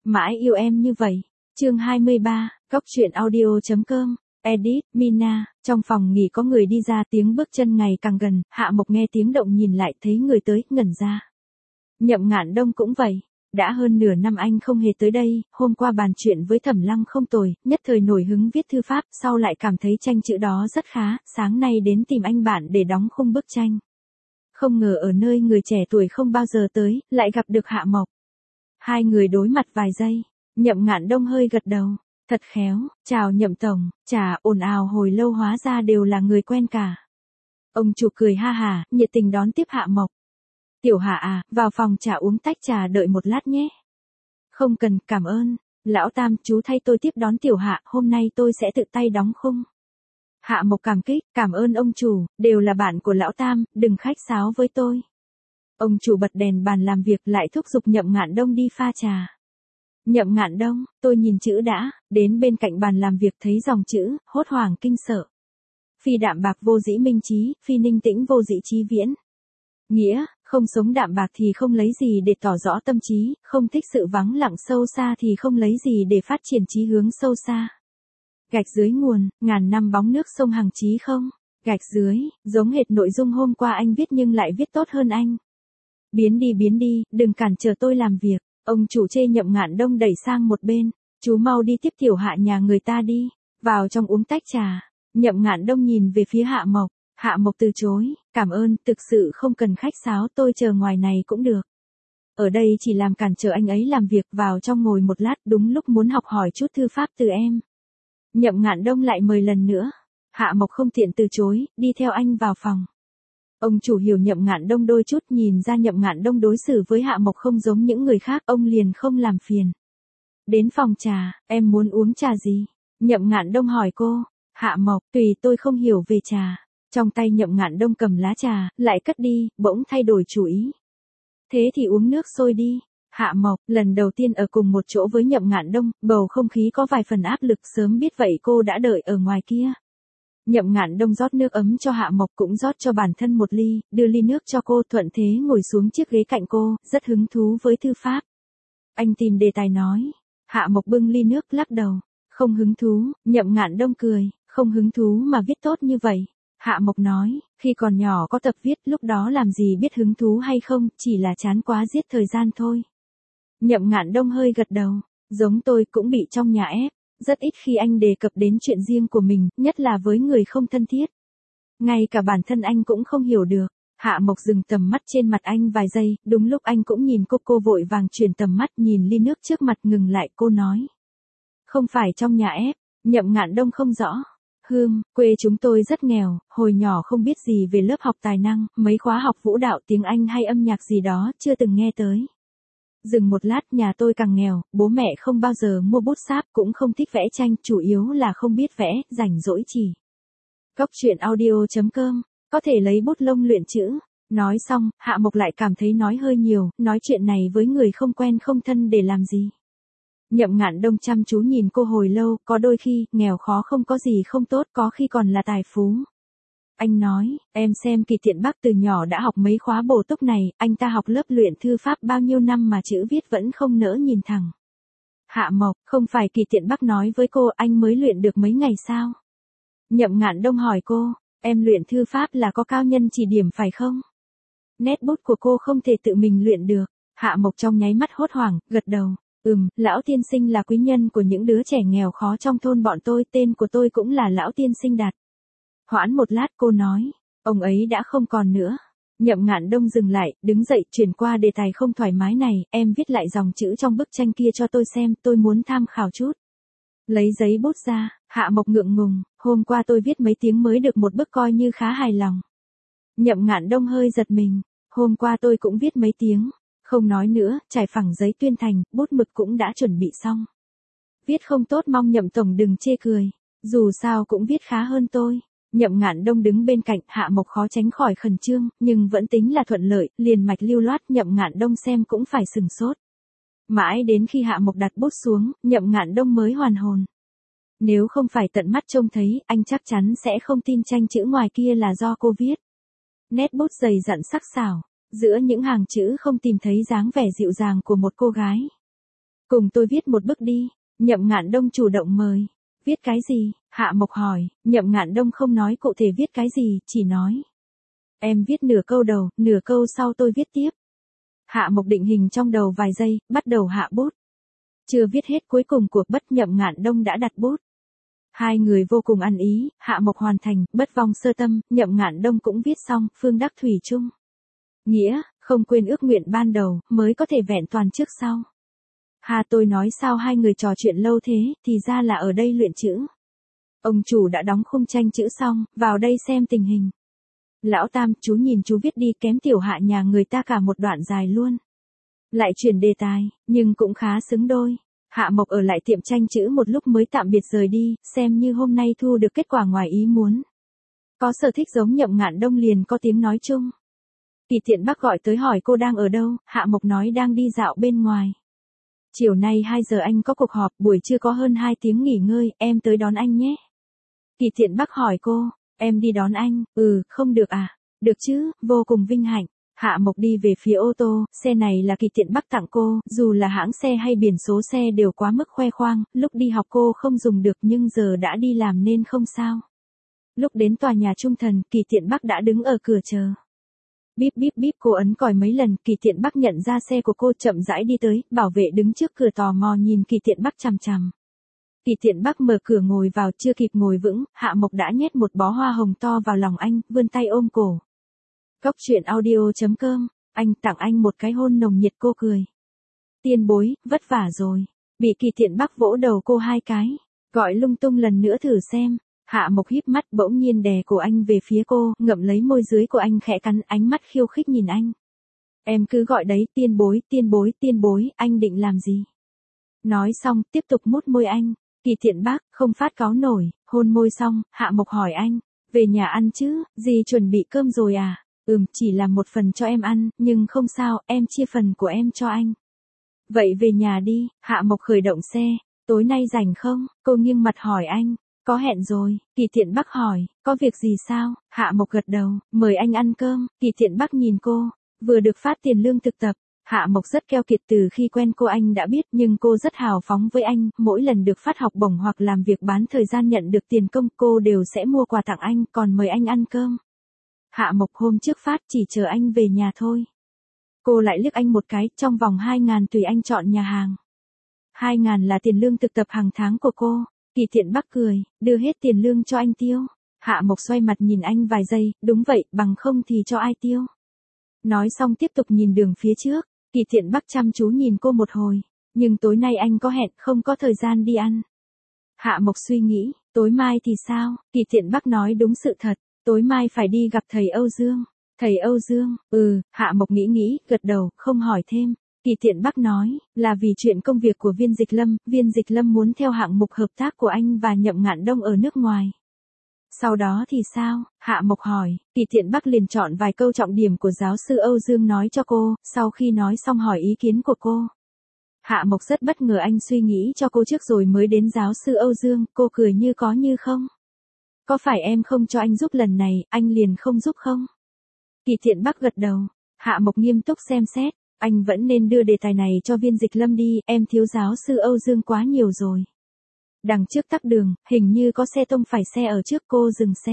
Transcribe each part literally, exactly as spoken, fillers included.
Mãi yêu em như vậy. Chương hai mươi ba, Cóc truyện audio chấm com. Edit, Mina, trong phòng nghỉ có người đi ra, tiếng bước chân ngày càng gần, Hạ Mộc nghe tiếng động nhìn lại thấy người tới, ngẩn ra. Nhậm Ngạn Đông cũng vậy, đã hơn nửa năm anh không hề tới đây, hôm qua bàn chuyện với Thẩm Lăng không tồi, nhất thời nổi hứng viết thư pháp, sau lại cảm thấy tranh chữ đó rất khá, sáng nay đến tìm anh bạn để đóng khung bức tranh. Không ngờ ở nơi người trẻ tuổi không bao giờ tới, lại gặp được Hạ Mộc. Hai người đối mặt vài giây, Nhậm Ngạn Đông hơi gật đầu. Thật khéo, chào Nhậm Tổng, chà, ồn ào hồi lâu hóa ra đều là người quen cả. Ông chủ cười ha hà, nhiệt tình đón tiếp Hạ Mộc. Tiểu Hạ à, vào phòng trà uống tách trà đợi một lát nhé. Không cần, cảm ơn. Lão Tam, chú thay tôi tiếp đón Tiểu Hạ, hôm nay tôi sẽ tự tay đóng khung. Hạ Mộc cảm kích, cảm ơn ông chủ, đều là bạn của Lão Tam, đừng khách sáo với tôi. Ông chủ bật đèn bàn làm việc lại thúc giục Nhậm Ngạn Đông đi pha trà. Nhậm Ngạn Đông, tôi nhìn chữ đã, đến bên cạnh bàn làm việc thấy dòng chữ, hốt hoảng kinh sợ. Phi đạm bạc vô dĩ minh trí, phi ninh tĩnh vô dĩ trí viễn. Nghĩa, không sống đạm bạc thì không lấy gì để tỏ rõ tâm trí, không thích sự vắng lặng sâu xa thì không lấy gì để phát triển chí hướng sâu xa. Gạch dưới nguồn, ngàn năm bóng nước sông Hằng Chí không? Gạch dưới, giống hệt nội dung hôm qua anh viết nhưng lại viết tốt hơn anh. Biến đi biến đi, đừng cản trở tôi làm việc. Ông chủ chê Nhậm Ngạn Đông đẩy sang một bên, chú mau đi tiếp Tiểu Hạ nhà người ta đi, vào trong uống tách trà. Nhậm Ngạn Đông nhìn về phía Hạ Mộc, Hạ Mộc từ chối, cảm ơn, thực sự không cần khách sáo, tôi chờ ngoài này cũng được. Ở đây chỉ làm cản trở anh ấy làm việc, vào trong ngồi một lát, đúng lúc muốn học hỏi chút thư pháp từ em. Nhậm Ngạn Đông lại mời lần nữa, Hạ Mộc không tiện từ chối, đi theo anh vào phòng. Ông chủ hiểu Nhậm Ngạn Đông đôi chút, nhìn ra Nhậm Ngạn Đông đối xử với Hạ Mộc không giống những người khác, ông liền không làm phiền. Đến phòng trà, em muốn uống trà gì? Nhậm Ngạn Đông hỏi cô. Hạ Mộc, tùy, tôi không hiểu về trà. Trong tay Nhậm Ngạn Đông cầm lá trà, lại cất đi, bỗng thay đổi chủ ý. Thế thì uống nước sôi đi. Hạ Mộc, lần đầu tiên ở cùng một chỗ với Nhậm Ngạn Đông, bầu không khí có vài phần áp lực, sớm biết vậy cô đã đợi ở ngoài kia. Nhậm Ngạn Đông rót nước ấm cho Hạ Mộc, cũng rót cho bản thân một ly, đưa ly nước cho cô, thuận thế ngồi xuống chiếc ghế cạnh cô, rất hứng thú với thư pháp. Anh tìm đề tài nói. Hạ Mộc bưng ly nước lắc đầu. Không hứng thú. Nhậm Ngạn Đông cười. Không hứng thú mà viết tốt như vậy. Hạ Mộc nói, khi còn nhỏ có tập viết, lúc đó làm gì biết hứng thú hay không, chỉ là chán quá giết thời gian thôi. Nhậm Ngạn Đông hơi gật đầu. Giống tôi cũng bị trong nhà ép. Rất ít khi anh đề cập đến chuyện riêng của mình, nhất là với người không thân thiết. Ngay cả bản thân anh cũng không hiểu được. Hạ Mộc dừng tầm mắt trên mặt anh vài giây, đúng lúc anh cũng nhìn cô, cô vội vàng chuyển tầm mắt nhìn ly nước trước mặt, ngừng lại, cô nói. Không phải trong nhà ép. Nhậm Ngạn Đông không rõ. Hương, quê chúng tôi rất nghèo, hồi nhỏ không biết gì về lớp học tài năng, mấy khóa học vũ đạo, tiếng Anh hay âm nhạc gì đó, chưa từng nghe tới. Dừng một lát, nhà tôi càng nghèo, bố mẹ không bao giờ mua bút sáp, cũng không thích vẽ tranh, chủ yếu là không biết vẽ, rảnh rỗi chỉ. Cóc truyện audio chấm com, có thể lấy bút lông luyện chữ. Nói xong, Hạ Mộc lại cảm thấy nói hơi nhiều, nói chuyện này với người không quen không thân để làm gì. Nhậm Ngạn Đông chăm chú nhìn cô hồi lâu, có đôi khi, nghèo khó không có gì không tốt, có khi còn là tài phú. Anh nói, em xem Kỳ Tiện Bắc từ nhỏ đã học mấy khóa bổ túc này, anh ta học lớp luyện thư pháp bao nhiêu năm mà chữ viết vẫn không nỡ nhìn thẳng. Hạ Mộc, không phải Kỳ Tiện Bắc nói với cô anh mới luyện được mấy ngày sao? Nhậm Ngạn Đông hỏi cô, em luyện thư pháp là có cao nhân chỉ điểm phải không? Nét bút của cô không thể tự mình luyện được. Hạ Mộc trong nháy mắt hốt hoảng, gật đầu. Ừm, lão tiên sinh là quý nhân của những đứa trẻ nghèo khó trong thôn bọn tôi, tên của tôi cũng là lão tiên sinh đặt. Hoãn một lát cô nói, ông ấy đã không còn nữa. Nhậm Ngạn Đông dừng lại, đứng dậy, chuyển qua đề tài không thoải mái này, em viết lại dòng chữ trong bức tranh kia cho tôi xem, tôi muốn tham khảo chút. Lấy giấy bút ra, Hạ Mộc ngượng ngùng, hôm qua tôi viết mấy tiếng mới được một bức, coi như khá hài lòng. Nhậm Ngạn Đông hơi giật mình, hôm qua tôi cũng viết mấy tiếng. Không nói nữa, trải phẳng giấy tuyên thành, bút mực cũng đã chuẩn bị xong. Viết không tốt mong Nhậm Tổng đừng chê cười, dù sao cũng viết khá hơn tôi. Nhậm Ngạn Đông đứng bên cạnh, Hạ Mộc khó tránh khỏi khẩn trương, nhưng vẫn tính là thuận lợi, liền mạch lưu loát, Nhậm Ngạn Đông xem cũng phải sừng sốt. Mãi đến khi Hạ Mộc đặt bút xuống, Nhậm Ngạn Đông mới hoàn hồn. Nếu không phải tận mắt trông thấy, anh chắc chắn sẽ không tin tranh chữ ngoài kia là do cô viết. Nét bút dày dặn sắc sảo, giữa những hàng chữ không tìm thấy dáng vẻ dịu dàng của một cô gái. Cùng tôi viết một bức đi. Nhậm Ngạn Đông chủ động mời. Viết cái gì? Hạ Mộc hỏi. Nhậm Ngạn Đông không nói cụ thể viết cái gì, chỉ nói. Em viết nửa câu đầu, nửa câu sau tôi viết tiếp. Hạ Mộc định hình trong đầu vài giây, bắt đầu hạ bút. Chưa viết hết cuối cùng cuộc bất Nhậm Ngạn Đông đã đặt bút. Hai người vô cùng ăn ý, Hạ Mộc hoàn thành, bất vong sơ tâm, Nhậm Ngạn Đông cũng viết xong, phương đắc thủy chung. Nghĩa, không quên ước nguyện ban đầu, mới có thể vẹn toàn trước sau. Hà tôi nói sao hai người trò chuyện lâu thế, thì ra là ở đây luyện chữ. Ông chủ đã đóng khung tranh chữ xong, vào đây xem tình hình. Lão Tam, chú nhìn chú viết đi, kém tiểu Hạ nhà người ta cả một đoạn dài luôn. Lại chuyển đề tài, nhưng cũng khá xứng đôi. Hạ Mộc ở lại tiệm tranh chữ một lúc mới tạm biệt rời đi, xem như hôm nay thu được kết quả ngoài ý muốn. Có sở thích giống Nhậm Ngạn Đông liền có tiếng nói chung. Kỳ Tiện Bắc gọi tới hỏi cô đang ở đâu, Hạ Mộc nói đang đi dạo bên ngoài. Chiều nay hai giờ anh có cuộc họp, buổi trưa có hơn hai tiếng nghỉ ngơi, em tới đón anh nhé. Kỳ Tiện Bắc hỏi cô, em đi đón anh, ừ, không được à, được chứ, vô cùng vinh hạnh. Hạ Mộc đi về phía ô tô, xe này là Kỳ Tiện Bắc tặng cô, dù là hãng xe hay biển số xe đều quá mức khoe khoang, lúc đi học cô không dùng được nhưng giờ đã đi làm nên không sao. Lúc đến tòa nhà trung thần, Kỳ Tiện Bắc đã đứng ở cửa chờ. Bíp bíp bíp cô ấn còi mấy lần, Kỳ Tiện Bắc nhận ra xe của cô chậm rãi đi tới, bảo vệ đứng trước cửa tò mò nhìn Kỳ Tiện Bắc chằm chằm. Kỳ Tiện Bắc mở cửa ngồi vào, chưa kịp ngồi vững, Hạ Mộc đã nhét một bó hoa hồng to vào lòng anh, vươn tay ôm cổ. Góc truyện audio chấm com, anh tặng anh một cái hôn nồng nhiệt cô cười. Tiên bối, vất vả rồi. Bị Kỳ Tiện Bắc vỗ đầu cô hai cái, gọi lung tung lần nữa thử xem. Hạ Mộc híp mắt bỗng nhiên đè cổ anh về phía cô, ngậm lấy môi dưới của anh khẽ cắn, ánh mắt khiêu khích nhìn anh. Em cứ gọi đấy, tiên bối, tiên bối, tiên bối, anh định làm gì? Nói xong, tiếp tục mút môi anh. Kỳ Tiện Bắc không phát cáu nổi, hôn môi xong, Hạ Mộc hỏi anh, về nhà ăn chứ, dì chuẩn bị cơm rồi à? Ừm, chỉ là một phần cho em ăn, nhưng không sao, em chia phần của em cho anh. Vậy về nhà đi, Hạ Mộc khởi động xe, tối nay rảnh không? Cô nghiêng mặt hỏi anh, có hẹn rồi, Kỳ Tiện Bắc hỏi, có việc gì sao? Hạ Mộc gật đầu, mời anh ăn cơm, Kỳ Tiện Bắc nhìn cô, vừa được phát tiền lương thực tập. Hạ Mộc rất keo kiệt, từ khi quen cô anh đã biết, nhưng cô rất hào phóng với anh, mỗi lần được phát học bổng hoặc làm việc bán thời gian nhận được tiền công, cô đều sẽ mua quà tặng anh, còn mời anh ăn cơm. Hạ Mộc hôm trước phát chỉ chờ anh về nhà thôi. Cô lại liếc anh một cái, trong vòng hai ngàn tùy anh chọn nhà hàng. Hai ngàn là tiền lương thực tập hàng tháng của cô. Kỳ Tiện Bắc cười, đưa hết tiền lương cho anh tiêu. Hạ Mộc xoay mặt nhìn anh vài giây, đúng vậy, bằng không thì cho ai tiêu. Nói xong tiếp tục nhìn đường phía trước. Kỳ Tiện Bắc chăm chú nhìn cô một hồi, nhưng tối nay anh có hẹn, không có thời gian đi ăn. Hạ Mộc suy nghĩ, tối mai thì sao? Kỳ Tiện Bắc nói đúng sự thật, tối mai phải đi gặp thầy Âu Dương. Thầy Âu Dương, ừ, Hạ Mộc nghĩ nghĩ, gật đầu, không hỏi thêm. Kỳ Tiện Bắc nói, là vì chuyện công việc của Viên Dịch Lâm, Viên Dịch Lâm muốn theo hạng mục hợp tác của anh và Nhậm Ngạn Đông ở nước ngoài. Sau đó thì sao? Hạ Mộc hỏi, Kỳ Tiện Bắc liền chọn vài câu trọng điểm của giáo sư Âu Dương nói cho cô, sau khi nói xong hỏi ý kiến của cô. Hạ Mộc rất bất ngờ anh suy nghĩ cho cô trước rồi mới đến giáo sư Âu Dương, cô cười như có như không. Có phải em không cho anh giúp lần này, anh liền không giúp không? Kỳ Tiện Bắc gật đầu, Hạ Mộc nghiêm túc xem xét, anh vẫn nên đưa đề tài này cho Viên Dịch Lâm đi, em thiếu giáo sư Âu Dương quá nhiều rồi. Đằng trước tắc đường, hình như có xe tông phải xe ở trước, cô dừng xe.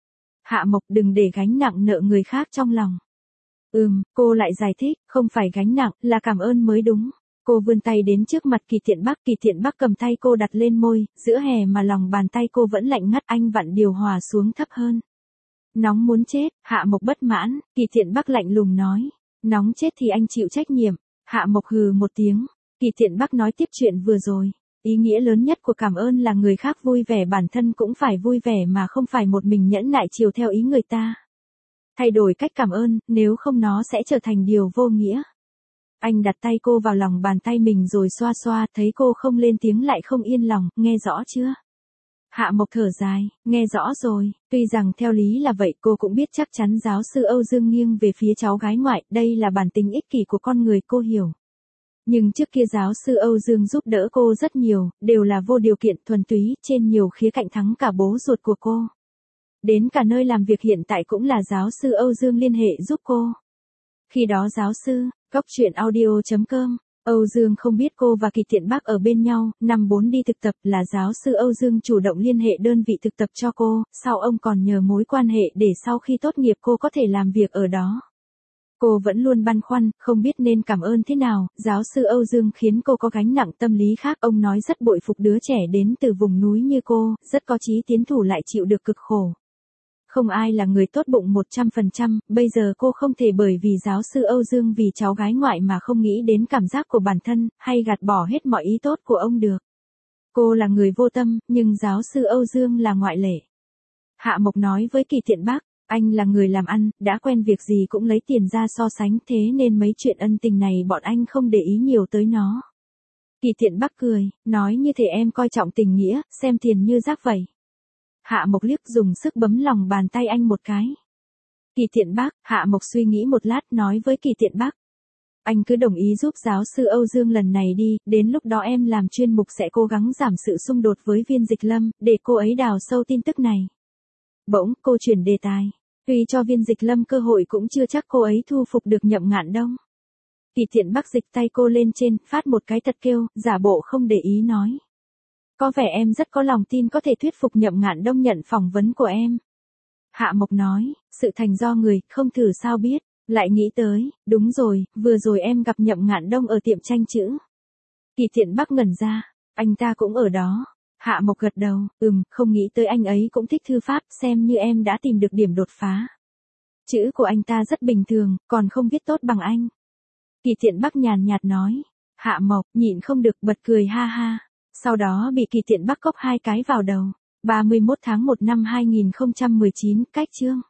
Hạ Mộc đừng để gánh nặng nợ người khác trong lòng. Ừm, cô lại giải thích, không phải gánh nặng, là cảm ơn mới đúng. Cô vươn tay đến trước mặt Kỳ Tiện Bắc, Kỳ Tiện Bắc cầm tay cô đặt lên môi, giữa hè mà lòng bàn tay cô vẫn lạnh ngắt, anh vặn điều hòa xuống thấp hơn. Nóng muốn chết, Hạ Mộc bất mãn, Kỳ Tiện Bắc lạnh lùng nói. Nóng chết thì anh chịu trách nhiệm. Hạ Mộc hừ một tiếng. Kỳ Tiện Bắc nói tiếp chuyện vừa rồi. Ý nghĩa lớn nhất của cảm ơn là người khác vui vẻ, bản thân cũng phải vui vẻ mà không phải một mình nhẫn nại chiều theo ý người ta. Thay đổi cách cảm ơn, nếu không nó sẽ trở thành điều vô nghĩa. Anh đặt tay cô vào lòng bàn tay mình rồi xoa xoa, thấy cô không lên tiếng lại không yên lòng, nghe rõ chưa? Hạ Mộc thở dài, nghe rõ rồi, tuy rằng theo lý là vậy, cô cũng biết chắc chắn giáo sư Âu Dương nghiêng về phía cháu gái ngoại, đây là bản tính ích kỷ của con người, cô hiểu. Nhưng trước kia giáo sư Âu Dương giúp đỡ cô rất nhiều, đều là vô điều kiện, thuần túy, trên nhiều khía cạnh thắng cả bố ruột của cô. Đến cả nơi làm việc hiện tại cũng là giáo sư Âu Dương liên hệ giúp cô. Khi đó giáo sư, góc truyện audio chấm com Âu Dương không biết cô và Kỳ Tiện Bắc ở bên nhau, năm bốn đi thực tập là giáo sư Âu Dương chủ động liên hệ đơn vị thực tập cho cô, sau ông còn nhờ mối quan hệ để sau khi tốt nghiệp cô có thể làm việc ở đó. Cô vẫn luôn băn khoăn, không biết nên cảm ơn thế nào, giáo sư Âu Dương khiến cô có gánh nặng tâm lý khác. Ông nói rất bội phục đứa trẻ đến từ vùng núi như cô, rất có chí tiến thủ lại chịu được cực khổ. Không ai là người tốt bụng một trăm phần trăm, bây giờ cô không thể bởi vì giáo sư Âu Dương vì cháu gái ngoại mà không nghĩ đến cảm giác của bản thân, hay gạt bỏ hết mọi ý tốt của ông được. Cô là người vô tâm, nhưng giáo sư Âu Dương là ngoại lệ. Hạ Mộc nói với Kỳ Tiện Bắc, anh là người làm ăn, đã quen việc gì cũng lấy tiền ra so sánh, thế nên mấy chuyện ân tình này bọn anh không để ý nhiều tới nó. Kỳ Tiện Bắc cười, nói như thể em coi trọng tình nghĩa, xem tiền như rác vậy. Hạ Mộc liếc dùng sức bấm lòng bàn tay anh một cái. Kỳ Tiện Bắc, Hạ Mộc suy nghĩ một lát nói với Kỳ Tiện Bắc. Anh cứ đồng ý giúp giáo sư Âu Dương lần này đi, đến lúc đó em làm chuyên mục sẽ cố gắng giảm sự xung đột với Viên Dịch Lâm, để cô ấy đào sâu tin tức này. Bỗng, cô chuyển đề tài. Tuy cho Viên Dịch Lâm cơ hội cũng chưa chắc cô ấy thu phục được Nhậm Ngạn Đông. Kỳ Tiện Bắc dịch tay cô lên trên, phát một cái thật kêu, giả bộ không để ý nói. Có vẻ em rất có lòng tin có thể thuyết phục Nhậm Ngạn Đông nhận phỏng vấn của em. Hạ Mộc nói, sự thành do người, không thử sao biết. Lại nghĩ tới, đúng rồi, vừa rồi em gặp Nhậm Ngạn Đông ở tiệm tranh chữ. Kỳ Tiện Bắc ngẩn ra, anh ta cũng ở đó. Hạ Mộc gật đầu, ừm, không nghĩ tới anh ấy cũng thích thư pháp, xem như em đã tìm được điểm đột phá. Chữ của anh ta rất bình thường, còn không viết tốt bằng anh. Kỳ Tiện Bắc nhàn nhạt nói. Hạ Mộc, nhịn không được bật cười ha ha. Sau đó bị Kỳ Tiện Bắc cốc hai cái vào đầu. ba mươi mốt tháng một năm hai nghìn không trăm mười chín, cách chương.